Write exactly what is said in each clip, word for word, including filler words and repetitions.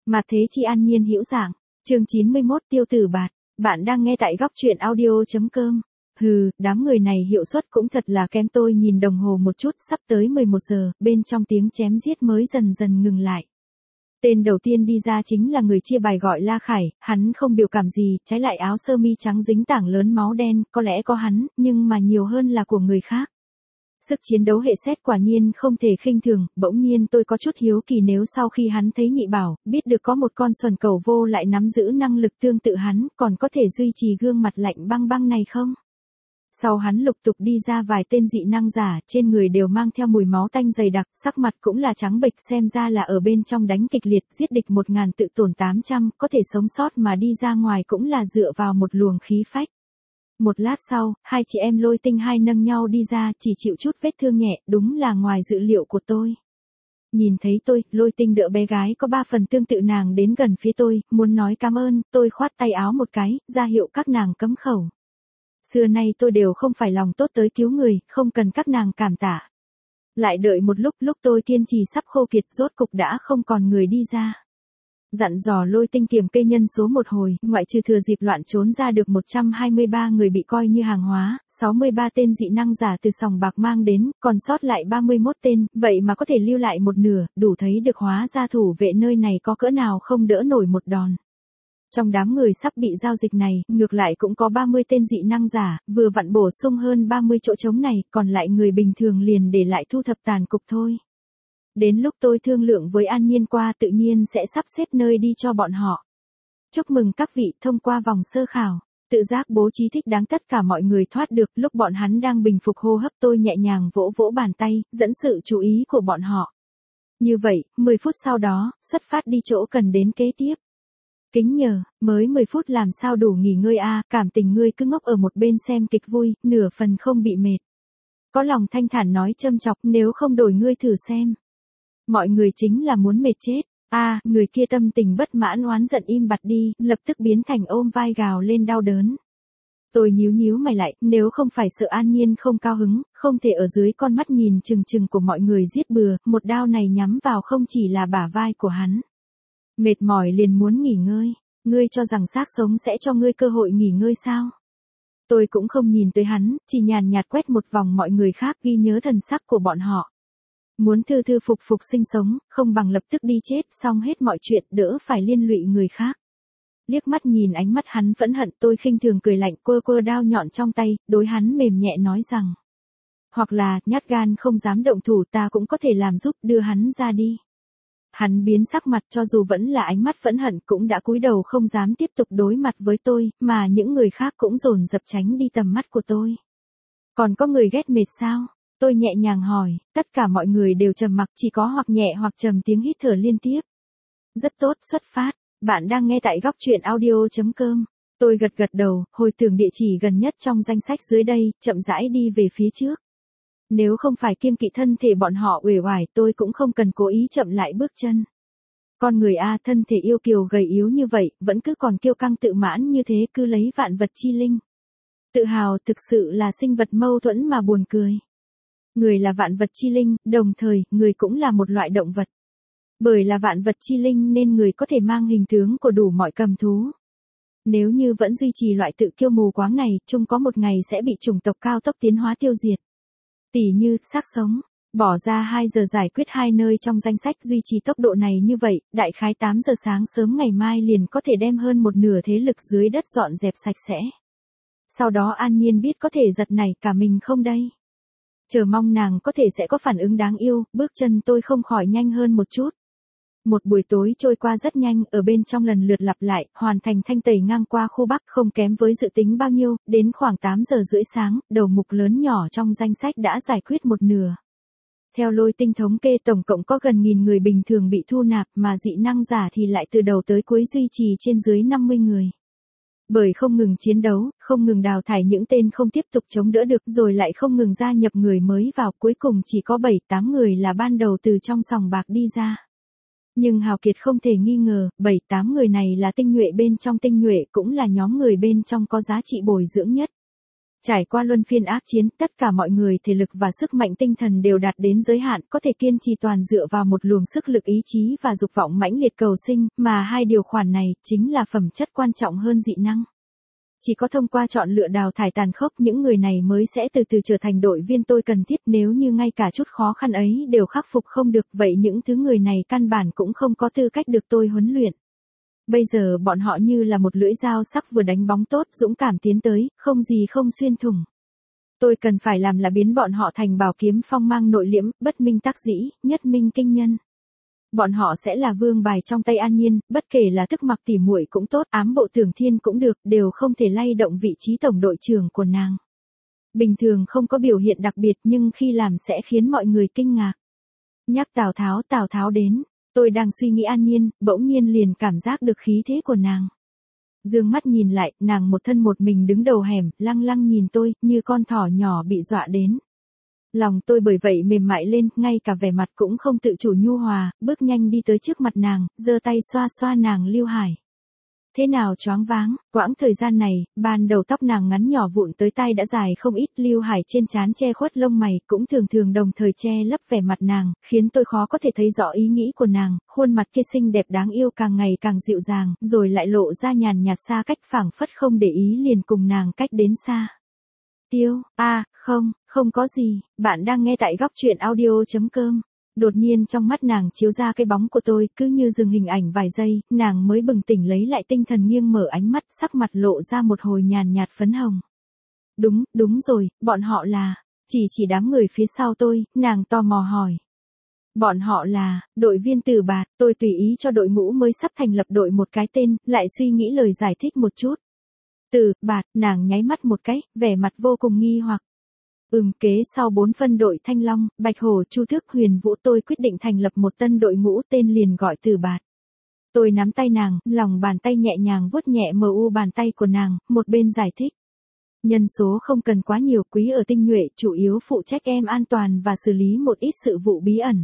Mà thế chi an nhiên hữu dạng, chương chín mươi mốt tiêu tử bạt, bạn đang nghe tại góc truyện audio.com. Hừ, đám người này hiệu suất cũng thật là kém, tôi nhìn đồng hồ một chút, sắp tới mười một giờ, bên trong tiếng chém giết mới dần dần ngừng lại. Tên đầu tiên đi ra chính là người chia bài gọi La Khải, hắn không biểu cảm gì, trái lại áo sơ mi trắng dính tảng lớn máu đen, có lẽ có hắn, nhưng mà nhiều hơn là của người khác. Sức chiến đấu hệ xét quả nhiên không thể khinh thường, bỗng nhiên tôi có chút hiếu kỳ nếu sau khi hắn thấy Nhị Bảo, biết được có một con xuẩn cẩu vô lại nắm giữ năng lực tương tự hắn, còn có thể duy trì gương mặt lạnh băng băng này không? Sau hắn lục tục đi ra vài tên dị năng giả, trên người đều mang theo mùi máu tanh dày đặc, sắc mặt cũng là trắng bệch, xem ra là ở bên trong đánh kịch liệt, giết địch một ngàn tự tổn tám trăm, có thể sống sót mà đi ra ngoài cũng là dựa vào một luồng khí phách. Một lát sau, hai chị em Lôi Tinh hai nâng nhau đi ra, chỉ chịu chút vết thương nhẹ, đúng là ngoài dự liệu của tôi. Nhìn thấy tôi, Lôi Tinh đỡ bé gái có ba phần tương tự nàng đến gần phía tôi, muốn nói cảm ơn, tôi khoát tay áo một cái, ra hiệu các nàng cấm khẩu. Xưa nay tôi đều không phải lòng tốt tới cứu người, không cần các nàng cảm tạ. Lại đợi một lúc, lúc tôi kiên trì sắp khô kiệt, rốt cục đã không còn người đi ra. Dặn dò Lôi Tinh kiểm kê nhân số một hồi, ngoại trừ thừa dịp loạn trốn ra được một trăm hai mươi ba người bị coi như hàng hóa, sáu mươi ba tên dị năng giả từ sòng bạc mang đến, còn sót lại ba mươi mốt tên, vậy mà có thể lưu lại một nửa, đủ thấy được hóa ra thủ vệ nơi này có cỡ nào không đỡ nổi một đòn. Trong đám người sắp bị giao dịch này, ngược lại cũng có ba mươi tên dị năng giả, vừa vặn bổ sung hơn ba mươi chỗ trống này, còn lại người bình thường liền để lại thu thập tàn cục thôi. Đến lúc tôi thương lượng với An Nhiên qua tự nhiên sẽ sắp xếp nơi đi cho bọn họ. Chúc mừng các vị thông qua vòng sơ khảo. Tự giác bố trí thích đáng tất cả mọi người thoát được, lúc bọn hắn đang bình phục hô hấp tôi nhẹ nhàng vỗ vỗ bàn tay, dẫn sự chú ý của bọn họ. Như vậy, mười phút sau đó, xuất phát đi chỗ cần đến kế tiếp. Kính nhờ, mới mười phút làm sao đủ nghỉ ngơi a, cảm tình ngươi cứ ngốc ở một bên xem kịch vui, nửa phần không bị mệt. Có lòng thanh thản nói châm chọc, nếu không đổi ngươi thử xem. Mọi người chính là muốn mệt chết. A, à, người kia tâm tình bất mãn oán giận im bặt đi, lập tức biến thành ôm vai gào lên đau đớn. Tôi nhíu nhíu mày lại, nếu không phải sợ An Nhiên không cao hứng, không thể ở dưới con mắt nhìn chừng chừng của mọi người giết bừa, một đao này nhắm vào không chỉ là bả vai của hắn. Mệt mỏi liền muốn nghỉ ngơi, ngươi cho rằng xác sống sẽ cho ngươi cơ hội nghỉ ngơi sao? Tôi cũng không nhìn tới hắn, chỉ nhàn nhạt quét một vòng mọi người khác ghi nhớ thần sắc của bọn họ. Muốn thư thư phục phục sinh sống, không bằng lập tức đi chết, xong hết mọi chuyện, đỡ phải liên lụy người khác. Liếc mắt nhìn ánh mắt hắn phẫn hận, tôi khinh thường cười lạnh, quơ quơ đao nhọn trong tay, đối hắn mềm nhẹ nói rằng. Hoặc là, nhát gan không dám động thủ, ta cũng có thể làm giúp, đưa hắn ra đi. Hắn biến sắc mặt, cho dù vẫn là ánh mắt phẫn hận cũng đã cúi đầu không dám tiếp tục đối mặt với tôi, mà những người khác cũng dồn dập tránh đi tầm mắt của tôi. Còn có người ghét mệt sao? Tôi nhẹ nhàng hỏi, tất cả mọi người đều trầm mặc, chỉ có hoặc nhẹ hoặc trầm tiếng hít thở liên tiếp. Rất tốt, xuất phát, bạn đang nghe tại góc truyện audio.com. Tôi gật gật đầu, hồi tưởng địa chỉ gần nhất trong danh sách dưới đây, chậm rãi đi về phía trước. Nếu không phải kiêng kỵ thân thể bọn họ uể oải, tôi cũng không cần cố ý chậm lại bước chân. Con người A thân thể yêu kiều gầy yếu như vậy, vẫn cứ còn kiêu căng tự mãn như thế, cứ lấy vạn vật chi linh. Tự hào thực sự là sinh vật mâu thuẫn mà buồn cười. Người là vạn vật chi linh, đồng thời, người cũng là một loại động vật. Bởi là vạn vật chi linh nên người có thể mang hình tướng của đủ mọi cầm thú. Nếu như vẫn duy trì loại tự kiêu mù quáng này, chung có một ngày sẽ bị chủng tộc cao tốc tiến hóa tiêu diệt. Tỷ như, xác sống, bỏ ra hai giờ giải quyết hai nơi trong danh sách duy trì tốc độ này như vậy, đại khái tám giờ sáng sớm ngày mai liền có thể đem hơn một nửa thế lực dưới đất dọn dẹp sạch sẽ. Sau đó An Nhiên biết có thể giật nảy cả mình không đây. Chờ mong nàng có thể sẽ có phản ứng đáng yêu, bước chân tôi không khỏi nhanh hơn một chút. Một buổi tối trôi qua rất nhanh, ở bên trong lần lượt lặp lại, hoàn thành thanh tẩy ngang qua khu Bắc không kém với dự tính bao nhiêu, đến khoảng tám giờ rưỡi sáng, đầu mục lớn nhỏ trong danh sách đã giải quyết một nửa. Theo Lôi Tinh thống kê tổng cộng có gần nghìn người bình thường bị thu nạp mà dị năng giả thì lại từ đầu tới cuối duy trì trên dưới năm mươi người. Bởi không ngừng chiến đấu, không ngừng đào thải những tên không tiếp tục chống đỡ được rồi lại không ngừng gia nhập người mới vào, cuối cùng chỉ có bảy tám người là ban đầu từ trong sòng bạc đi ra. Nhưng hào kiệt không thể nghi ngờ, bảy tám người này là tinh nhuệ bên trong tinh nhuệ, cũng là nhóm người bên trong có giá trị bồi dưỡng nhất. Trải qua luân phiên ác chiến, tất cả mọi người thể lực và sức mạnh tinh thần đều đạt đến giới hạn, có thể kiên trì toàn dựa vào một luồng sức lực ý chí và dục vọng mãnh liệt cầu sinh, mà hai điều khoản này chính là phẩm chất quan trọng hơn dị năng. Chỉ có thông qua chọn lựa đào thải tàn khốc, những người này mới sẽ từ từ trở thành đội viên tôi cần thiết. Nếu như ngay cả chút khó khăn ấy đều khắc phục không được, vậy những thứ người này căn bản cũng không có tư cách được tôi huấn luyện. Bây giờ bọn họ như là một lưỡi dao sắc vừa đánh bóng tốt, dũng cảm tiến tới, không gì không xuyên thủng. Tôi cần phải làm là biến bọn họ thành bảo kiếm phong mang nội liễm, bất minh tắc dĩ, nhất minh kinh nhân. Bọn họ sẽ là vương bài trong tay An Nhiên, bất kể là Tức Mặc tỉ muội cũng tốt, ám bộ Tưởng Thiên cũng được, đều không thể lay động vị trí tổng đội trưởng của nàng. Bình thường không có biểu hiện đặc biệt, nhưng khi làm sẽ khiến mọi người kinh ngạc. Nhắc Tào Tháo, Tào Tháo đến. Tôi đang suy nghĩ An Nhiên, bỗng nhiên liền cảm giác được khí thế của nàng. Dương mắt nhìn lại, nàng một thân một mình đứng đầu hẻm, lăng lăng nhìn tôi, như con thỏ nhỏ bị dọa đến. Lòng tôi bởi vậy mềm mại lên, ngay cả vẻ mặt cũng không tự chủ nhu hòa, bước nhanh đi tới trước mặt nàng, giơ tay xoa xoa nàng lưu hải. Thế nào choáng váng, quãng thời gian này, ban đầu tóc nàng ngắn nhỏ vụn tới tai đã dài không ít, lưu hải trên trán che khuất lông mày, cũng thường thường đồng thời che lấp vẻ mặt nàng, khiến tôi khó có thể thấy rõ ý nghĩ của nàng, khuôn mặt kia xinh đẹp đáng yêu càng ngày càng dịu dàng, rồi lại lộ ra nhàn nhạt xa cách, phảng phất không để ý liền cùng nàng cách đến xa. Tiêu, a à, không, không có gì, bạn đang nghe tại góc truyện audio.com. Đột nhiên trong mắt nàng chiếu ra cái bóng của tôi, cứ như dừng hình ảnh vài giây, nàng mới bừng tỉnh lấy lại tinh thần, nghiêng mở ánh mắt, sắc mặt lộ ra một hồi nhàn nhạt phấn hồng. Đúng, đúng rồi, bọn họ là, chỉ chỉ đám người phía sau tôi, nàng tò mò hỏi. Bọn họ là, đội viên Từ Bạt, tôi tùy ý cho đội ngũ mới sắp thành lập đội một cái tên, lại suy nghĩ lời giải thích một chút. Từ Bạt, nàng nháy mắt một cái, vẻ mặt vô cùng nghi hoặc. Ừm, kế sau bốn phân đội Thanh Long, Bạch Hổ, Chu Tước, Huyền Vũ, tôi quyết định thành lập một tân đội ngũ, tên liền gọi Từ Bạt. Tôi nắm tay nàng, lòng bàn tay nhẹ nhàng vuốt nhẹ mờ u bàn tay của nàng, một bên giải thích. Nhân số không cần quá nhiều, quý ở tinh nhuệ, chủ yếu phụ trách em an toàn và xử lý một ít sự vụ bí ẩn.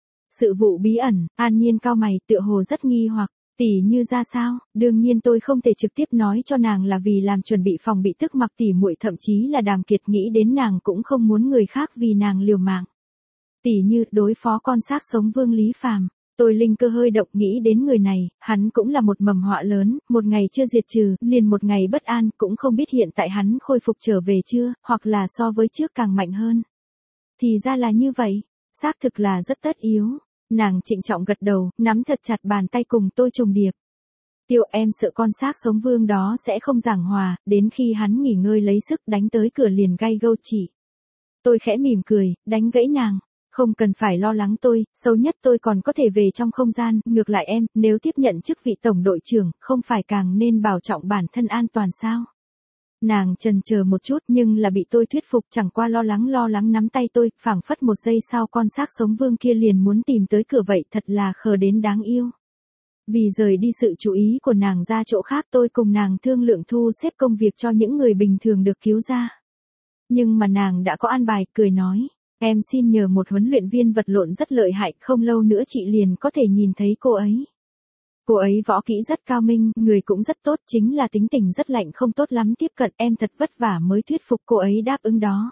Sự vụ bí ẩn, An Nhiên cau mày, tựa hồ rất nghi hoặc. Tỷ như ra sao? Đương nhiên tôi không thể trực tiếp nói cho nàng là vì làm chuẩn bị phòng bị Tức Mặc tỉ muội, thậm chí là Đàm Kiệt nghĩ đến nàng cũng không muốn người khác vì nàng liều mạng. Tỷ như đối phó con xác sống Vương Lý Phàm. Tôi linh cơ hơi động, nghĩ đến người này, hắn cũng là một mầm họa lớn, một ngày chưa diệt trừ, liền một ngày bất an, cũng không biết hiện tại hắn khôi phục trở về chưa, hoặc là so với trước càng mạnh hơn. Thì ra là như vậy, xác thực là rất tất yếu. Nàng trịnh trọng gật đầu, nắm thật chặt bàn tay cùng tôi trùng điệp. Tiêu, em sợ con xác sống Vương đó sẽ không giảng hòa, đến khi hắn nghỉ ngơi lấy sức đánh tới cửa liền gay gâu chỉ. Tôi khẽ mỉm cười, đánh gãy nàng. Không cần phải lo lắng tôi, xấu nhất tôi còn có thể về trong không gian, ngược lại em, nếu tiếp nhận chức vị tổng đội trưởng, không phải càng nên bảo trọng bản thân an toàn sao? Nàng chần chờ một chút nhưng là bị tôi thuyết phục, chẳng qua lo lắng lo lắng nắm tay tôi, phảng phất một giây sau con xác sống Vương kia liền muốn tìm tới cửa vậy, thật là khờ đến đáng yêu. Vì rời đi sự chú ý của nàng ra chỗ khác, tôi cùng nàng thương lượng thu xếp công việc cho những người bình thường được cứu ra. Nhưng mà nàng đã có an bài, cười nói, em xin nhờ một huấn luyện viên vật lộn rất lợi hại, không lâu nữa chị liền có thể nhìn thấy cô ấy. Cô ấy võ kỹ rất cao minh, người cũng rất tốt, chính là tính tình rất lạnh, không tốt lắm tiếp cận, em thật vất vả mới thuyết phục cô ấy đáp ứng đó.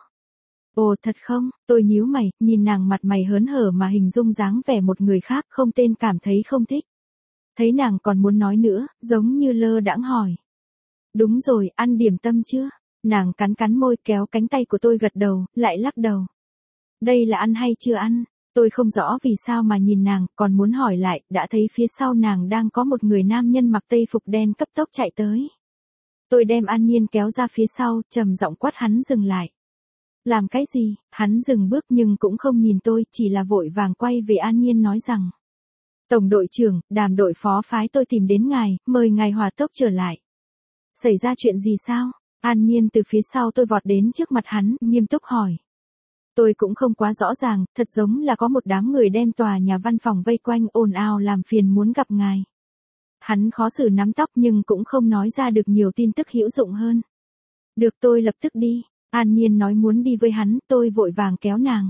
Ồ thật không, tôi nhíu mày, nhìn nàng mặt mày hớn hở mà hình dung dáng vẻ một người khác, không tên cảm thấy không thích. Thấy nàng còn muốn nói nữa, giống như lơ đãng hỏi. Đúng rồi, ăn điểm tâm chưa? Nàng cắn cắn môi, kéo cánh tay của tôi gật đầu, lại lắc đầu. Đây là ăn hay chưa ăn? Tôi không rõ vì sao mà nhìn nàng, còn muốn hỏi lại, đã thấy phía sau nàng đang có một người nam nhân mặc tây phục đen cấp tốc chạy tới. Tôi đem An Nhiên kéo ra phía sau, trầm giọng quát hắn dừng lại. Làm cái gì? Hắn dừng bước nhưng cũng không nhìn tôi, chỉ là vội vàng quay về An Nhiên nói rằng. Tổng đội trưởng, Đàm đội phó phái tôi tìm đến ngài, mời ngài hòa tốc trở lại. Xảy ra chuyện gì sao? An Nhiên từ phía sau tôi vọt đến trước mặt hắn, nghiêm túc hỏi. Tôi cũng không quá rõ ràng, thật giống là có một đám người đem tòa nhà văn phòng vây quanh, ồn ào làm phiền muốn gặp ngài. Hắn khó xử nắm tóc nhưng cũng không nói ra được nhiều tin tức hữu dụng hơn. Được, tôi lập tức đi. An Nhiên nói muốn đi với hắn, tôi vội vàng kéo nàng.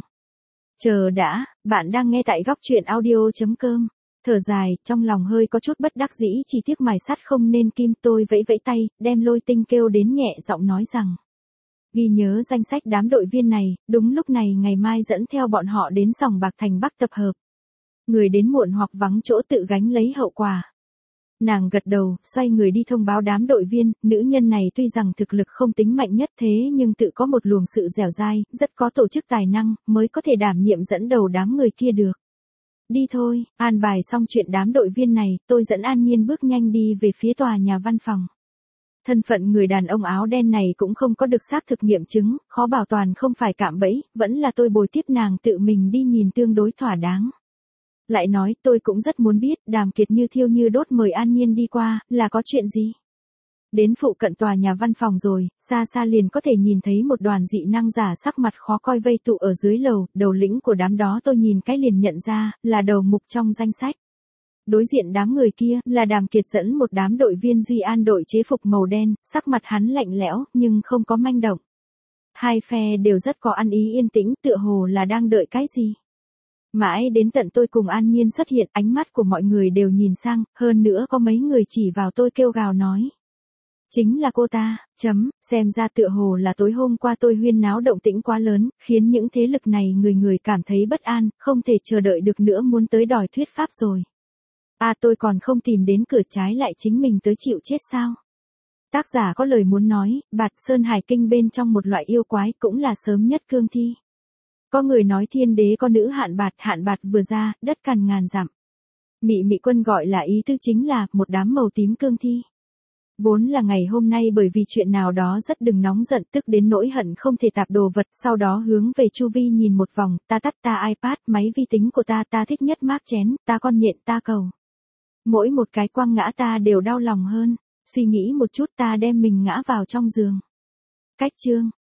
Chờ đã, bạn đang nghe tại góc truyện audio.com. Thở dài, trong lòng hơi có chút bất đắc dĩ, chỉ tiếc mài sắt không nên kim, tôi vẫy vẫy tay, đem Lôi Tinh kêu đến nhẹ giọng nói rằng. Ghi nhớ danh sách đám đội viên này, đúng lúc này ngày mai dẫn theo bọn họ đến sòng bạc thành Bắc tập hợp. Người đến muộn hoặc vắng chỗ tự gánh lấy hậu quả. Nàng gật đầu, xoay người đi thông báo đám đội viên, nữ nhân này tuy rằng thực lực không tính mạnh nhất thế nhưng tự có một luồng sự dẻo dai, rất có tổ chức tài năng, mới có thể đảm nhiệm dẫn đầu đám người kia được. Đi thôi, an bài xong chuyện đám đội viên này, tôi dẫn An Nhiên bước nhanh đi về phía tòa nhà văn phòng. Thân phận người đàn ông áo đen này cũng không có được xác thực nghiệm chứng, khó bảo toàn không phải cạm bẫy, vẫn là tôi bồi tiếp nàng tự mình đi nhìn tương đối thỏa đáng. Lại nói tôi cũng rất muốn biết Đàm Kiệt như thiêu như đốt mời An Nhiên đi qua, là có chuyện gì? Đến phụ cận tòa nhà văn phòng rồi, xa xa liền có thể nhìn thấy một đoàn dị năng giả sắc mặt khó coi vây tụ ở dưới lầu, đầu lĩnh của đám đó tôi nhìn cái liền nhận ra, là đầu mục trong danh sách. Đối diện đám người kia, là Đàm Kiệt dẫn một đám đội viên Duy An đội chế phục màu đen, sắc mặt hắn lạnh lẽo, nhưng không có manh động. Hai phe đều rất có ăn ý yên tĩnh, tựa hồ là đang đợi cái gì. Mãi đến tận tôi cùng An Nhiên xuất hiện, ánh mắt của mọi người đều nhìn sang, hơn nữa có mấy người chỉ vào tôi kêu gào nói. Chính là cô ta, chấm, xem ra tựa hồ là tối hôm qua tôi huyên náo động tĩnh quá lớn, khiến những thế lực này người người cảm thấy bất an, không thể chờ đợi được nữa muốn tới đòi thuyết pháp rồi. À tôi còn không tìm đến cửa trái lại chính mình tới chịu chết sao? Tác giả có lời muốn nói, Bạt Sơn Hải Kinh bên trong một loại yêu quái cũng là sớm nhất cương thi. Có người nói thiên đế có nữ hạn bạt, hạn bạt vừa ra, đất cằn ngàn dặm. Mị Mị Quân gọi là ý tư chính là một đám màu tím cương thi. Vốn là ngày hôm nay bởi vì chuyện nào đó rất đừng nóng giận tức đến nỗi hận không thể tạp đồ vật, sau đó hướng về chu vi nhìn một vòng, ta tắt ta iPad, máy vi tính của ta ta thích nhất mác chén, ta con nhện ta cầu. Mỗi một cái quăng ngã ta đều đau lòng hơn, suy nghĩ một chút ta đem mình ngã vào trong giường. Cách chương